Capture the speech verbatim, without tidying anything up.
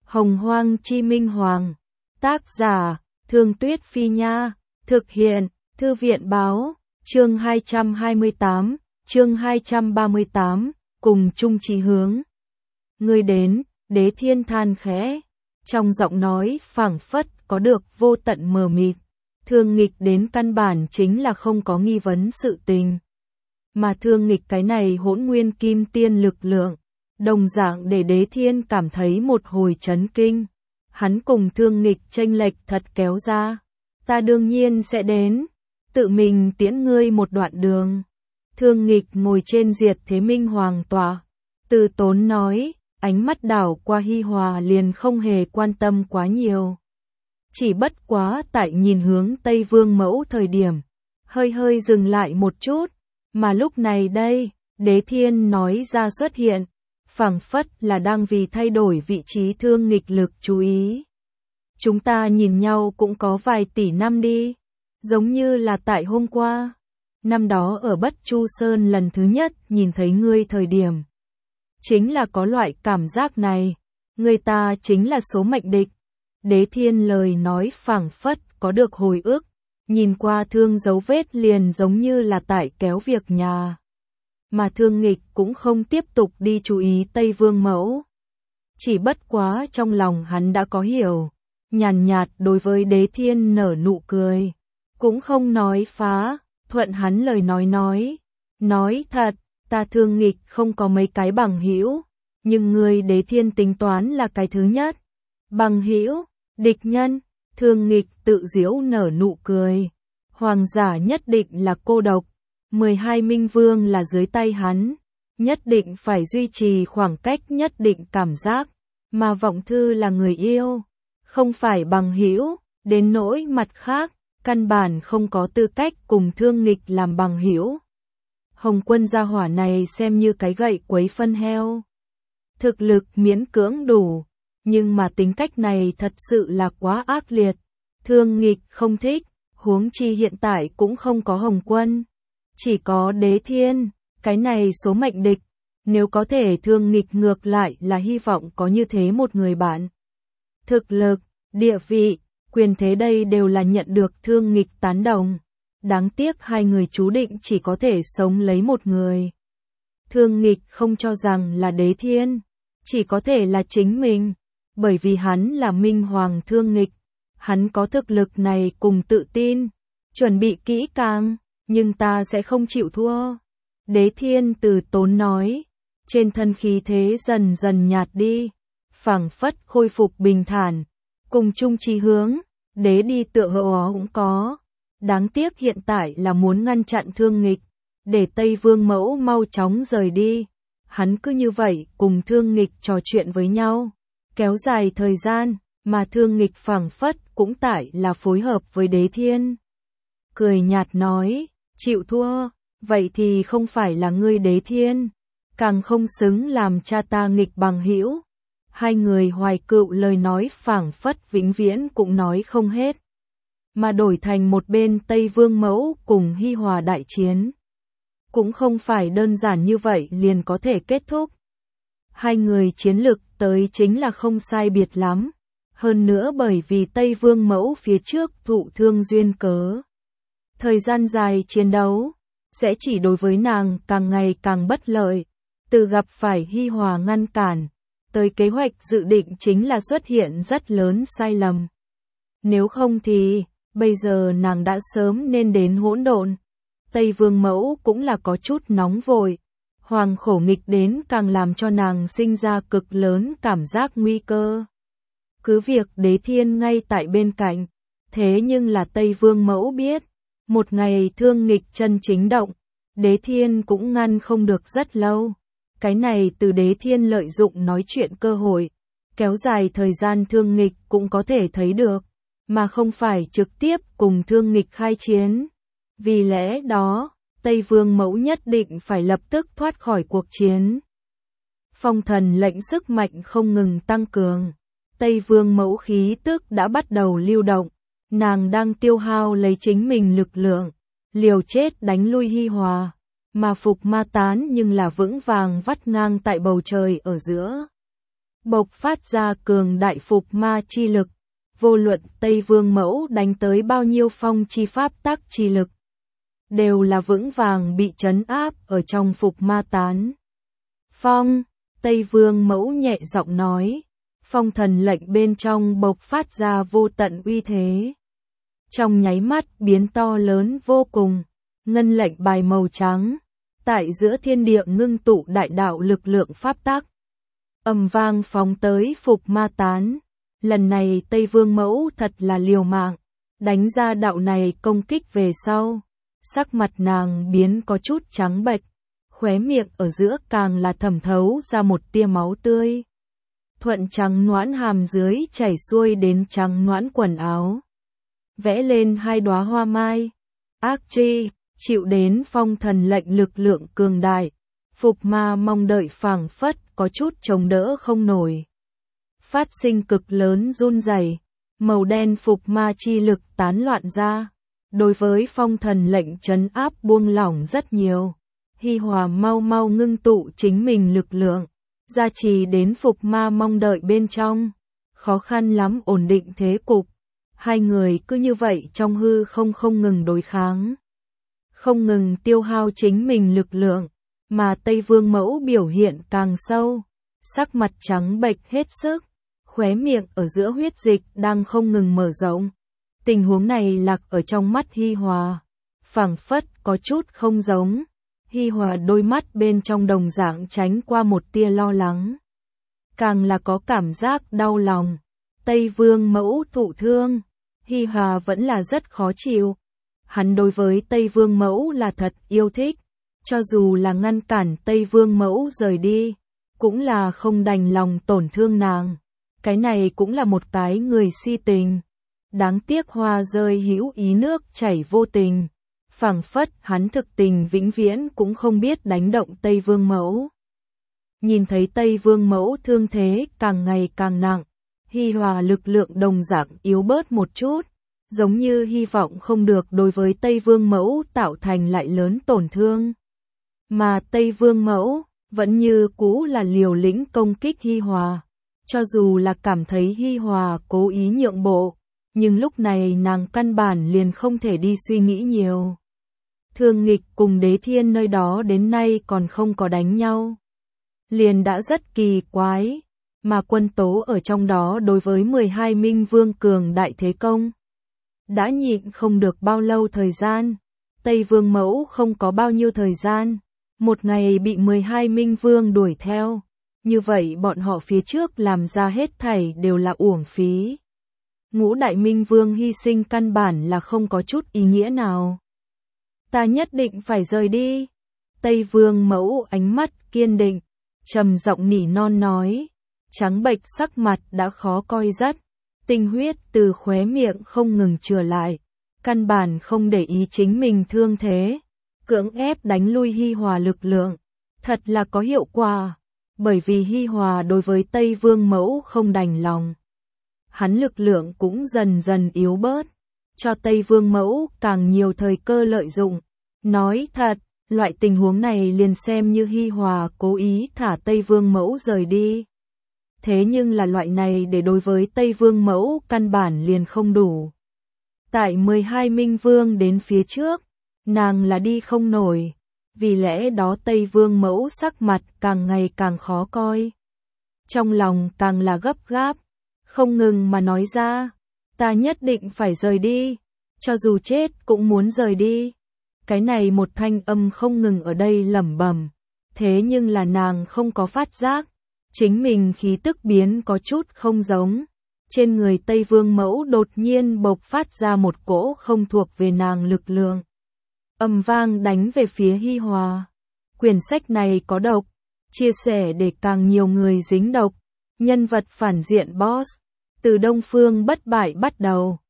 Hồng Hoang Chi Minh Hoàng. Tác giả, Thương Tuyết Phi Nha. Thực hiện, Thư viện Báo. Chương hai trăm hai mươi tám, chương hai trăm ba mươi tám, cùng chung chí hướng. Ngươi đến, Đế Thiên than khẽ. Trong giọng nói phảng phất có được vô tận mờ mịt. Thương nghịch đến căn bản chính là không có nghi vấn sự tình. Mà thương nghịch cái này hỗn nguyên kim tiên lực lượng, đồng dạng để Đế Thiên cảm thấy một hồi chấn kinh. Hắn cùng thương nghịch chênh lệch thật kéo ra. Ta đương nhiên sẽ đến, tự mình tiễn ngươi một đoạn đường. Thương nghịch ngồi trên diệt thế minh hoàng tọa. Từ Tốn nói, ánh mắt đảo qua Hi Hòa liền không hề quan tâm quá nhiều. Chỉ bất quá tại nhìn hướng Tây Vương Mẫu thời điểm, hơi hơi dừng lại một chút, mà lúc này đây, Đế Thiên nói ra xuất hiện, phảng phất là đang vì thay đổi vị trí thương nghịch lực chú ý. Chúng ta nhìn nhau cũng có vài tỷ năm đi, giống như là tại hôm qua, năm đó ở Bất Chu Sơn lần thứ nhất nhìn thấy ngươi thời điểm. Chính là có loại cảm giác này, người ta chính là số mệnh địch. Đế Thiên lời nói phảng phất có được hồi ức, nhìn qua thương dấu vết liền giống như là tại kéo việc nhà. Mà thương nghịch cũng không tiếp tục đi chú ý Tây Vương Mẫu. Chỉ bất quá trong lòng hắn đã có hiểu, nhàn nhạt đối với Đế Thiên nở nụ cười, cũng không nói phá, thuận hắn lời nói nói. Nói thật, ta thương nghịch không có mấy cái bằng hữu, nhưng ngươi Đế Thiên tính toán là cái thứ nhất. Bằng hữu, địch nhân, thương nghịch tự giễu nở nụ cười. Hoàng giả nhất định là cô độc, mười hai minh vương là dưới tay hắn, nhất định phải duy trì khoảng cách nhất định cảm giác, mà Vọng Thư là người yêu, không phải bằng hữu, đến nỗi mặt khác, căn bản không có tư cách cùng thương nghịch làm bằng hữu. Hồng Quân gia hỏa này xem như cái gậy quấy phân heo. Thực lực miễn cưỡng đủ, nhưng mà tính cách này thật sự là quá ác liệt. Thương nghịch không thích, huống chi hiện tại cũng không có Hồng Quân. Chỉ có Đế Thiên, cái này số mệnh địch. Nếu có thể thương nghịch ngược lại là hy vọng có như thế một người bạn. Thực lực, địa vị, quyền thế đây đều là nhận được thương nghịch tán đồng. Đáng tiếc hai người chú định chỉ có thể sống lấy một người. Thương nghịch không cho rằng là Đế Thiên, chỉ có thể là chính mình, bởi vì hắn là Minh Hoàng thương nghịch, hắn có thực lực này cùng tự tin, chuẩn bị kỹ càng, nhưng ta sẽ không chịu thua. Đế Thiên Từ Tốn nói, trên thân khí thế dần dần nhạt đi, phảng phất khôi phục bình thản, cùng chung chí hướng, đế đi tựa hồ cũng có. Đáng tiếc hiện tại là muốn ngăn chặn thương nghịch, để Tây Vương Mẫu mau chóng rời đi. Hắn cứ như vậy cùng thương nghịch trò chuyện với nhau, kéo dài thời gian, mà thương nghịch phảng phất cũng tại là phối hợp với Đế Thiên. Cười nhạt nói, chịu thua, vậy thì không phải là ngươi Đế Thiên, càng không xứng làm cha ta nghịch bằng hữu. Hai người hoài cựu lời nói phảng phất vĩnh viễn cũng nói không hết, mà đổi thành một bên Tây Vương Mẫu cùng Hi Hòa đại chiến. Cũng không phải đơn giản như vậy liền có thể kết thúc. Hai người chiến lực tới chính là không sai biệt lắm, hơn nữa bởi vì Tây Vương Mẫu phía trước thụ thương duyên cớ. Thời gian dài chiến đấu, sẽ chỉ đối với nàng càng ngày càng bất lợi, từ gặp phải Hi Hòa ngăn cản, tới kế hoạch dự định chính là xuất hiện rất lớn sai lầm. Nếu không thì, bây giờ nàng đã sớm nên đến hỗn độn. Tây Vương Mẫu cũng là có chút nóng vội, hoàng khổ nghịch đến càng làm cho nàng sinh ra cực lớn cảm giác nguy cơ. Cứ việc Đế Thiên ngay tại bên cạnh, thế nhưng là Tây Vương Mẫu biết, một ngày thương nghịch chân chính động, Đế Thiên cũng ngăn không được rất lâu. Cái này từ Đế Thiên lợi dụng nói chuyện cơ hội, kéo dài thời gian thương nghịch cũng có thể thấy được, mà không phải trực tiếp cùng thương nghịch khai chiến. Vì lẽ đó, Tây Vương Mẫu nhất định phải lập tức thoát khỏi cuộc chiến. Phong thần lệnh sức mạnh không ngừng tăng cường, Tây Vương Mẫu khí tức đã bắt đầu lưu động, nàng đang tiêu hao lấy chính mình lực lượng, liều chết đánh lui Hi Hòa, mà Phục Ma Tán nhưng là vững vàng vắt ngang tại bầu trời ở giữa. bộc phát ra cường đại phục ma chi lực, vô luận Tây Vương Mẫu đánh tới bao nhiêu phong chi pháp tắc chi lực, đều là vững vàng bị trấn áp ở trong phục ma tán. Phong, Tây Vương Mẫu nhẹ giọng nói, phong thần lệnh bên trong bộc phát ra vô tận uy thế. Trong nháy mắt biến to lớn vô cùng, ngân lệnh bài màu trắng, tại giữa thiên địa ngưng tụ đại đạo lực lượng pháp tắc. Ầm vang phóng tới phục ma tán. Lần này Tây Vương Mẫu thật là liều mạng, đánh ra đạo này công kích về sau. Sắc mặt nàng biến có chút trắng bệch, khóe miệng ở giữa càng là thẩm thấu ra một tia máu tươi. Thuận trắng noãn hàm dưới chảy xuôi đến trắng noãn quần áo. Vẽ lên hai đóa hoa mai. Ác chi, chịu đến phong thần lệnh lực lượng cường đại. Phục ma mong đợi phảng phất có chút chống đỡ không nổi. Phát sinh cực lớn run rẩy, màu đen phục ma chi lực tán loạn ra. Đối với phong thần lệnh trấn áp buông lỏng rất nhiều. Hi Hòa mau mau ngưng tụ chính mình lực lượng, gia trì đến phục ma mong đợi bên trong. Khó khăn lắm ổn định thế cục. Hai người cứ như vậy trong hư không không ngừng đối kháng. Không ngừng tiêu hao chính mình lực lượng, mà Tây Vương Mẫu biểu hiện càng sâu. Sắc mặt trắng bệch hết sức, khóe miệng ở giữa huyết dịch đang không ngừng mở rộng. Tình huống này lạc ở trong mắt Hi Hòa, phảng phất có chút không giống. Hi Hòa đôi mắt bên trong đồng dạng tránh qua một tia lo lắng. Càng là có cảm giác đau lòng. Tây Vương Mẫu thụ thương, Hi Hòa vẫn là rất khó chịu. Hắn đối với Tây Vương Mẫu là thật yêu thích, cho dù là ngăn cản Tây Vương Mẫu rời đi, cũng là không đành lòng tổn thương nàng. Cái này cũng là một cái người si tình. Đáng tiếc hoa rơi hữu ý nước chảy vô tình. Phảng phất hắn thực tình vĩnh viễn cũng không biết đánh động Tây Vương Mẫu. Nhìn thấy Tây Vương Mẫu thương thế càng ngày càng nặng, Hi Hòa lực lượng đồng dạng yếu bớt một chút, giống như hy vọng không được đối với Tây Vương Mẫu tạo thành lại lớn tổn thương. Mà Tây Vương Mẫu vẫn như cũ là liều lĩnh công kích Hi Hòa, cho dù là cảm thấy Hi Hòa cố ý nhượng bộ, nhưng lúc này nàng căn bản liền không thể đi suy nghĩ nhiều. Thương Nghịch cùng Đế Thiên nơi đó đến nay còn không có đánh nhau, liền đã rất kỳ quái, mà Quân Tố ở trong đó đối với mười hai Minh Vương cường đại thế công, đã nhịn không được bao lâu thời gian. Tây Vương Mẫu không có bao nhiêu thời gian, một ngày bị mười hai Minh Vương đuổi theo, như vậy bọn họ phía trước làm ra hết thảy đều là uổng phí. Ngũ đại Minh Vương hy sinh căn bản là không có chút ý nghĩa nào. Ta nhất định phải rời đi. Tây Vương Mẫu ánh mắt kiên định, trầm giọng nỉ non nói, trắng bệch sắc mặt đã khó coi rất, tinh huyết từ khóe miệng không ngừng trừa lại, căn bản không để ý chính mình thương thế, cưỡng ép đánh lui Hi Hòa lực lượng, thật là có hiệu quả, bởi vì Hi Hòa đối với Tây Vương Mẫu không đành lòng. Hắn lực lượng cũng dần dần yếu bớt, cho Tây Vương Mẫu càng nhiều thời cơ lợi dụng. Nói thật, loại tình huống này liền xem như Hi Hòa cố ý thả Tây Vương Mẫu rời đi. Thế nhưng là loại này để đối với Tây Vương Mẫu căn bản liền không đủ. Tại mười hai Minh Vương đến phía trước, nàng là đi không nổi, vì lẽ đó Tây Vương Mẫu sắc mặt càng ngày càng khó coi. Trong lòng càng là gấp gáp, không ngừng mà nói ra, ta nhất định phải rời đi, cho dù chết cũng muốn rời đi. Cái này một thanh âm không ngừng ở đây lẩm bẩm, thế nhưng là nàng không có phát giác, chính mình khí tức biến có chút không giống. Trên người Tây Vương Mẫu đột nhiên bộc phát ra một cỗ không thuộc về nàng lực lượng. Ầm vang đánh về phía Hi Hòa. Quyển sách này có độc, chia sẻ để càng nhiều người dính độc. Nhân vật phản diện boss, từ Đông Phương bất bại bắt đầu.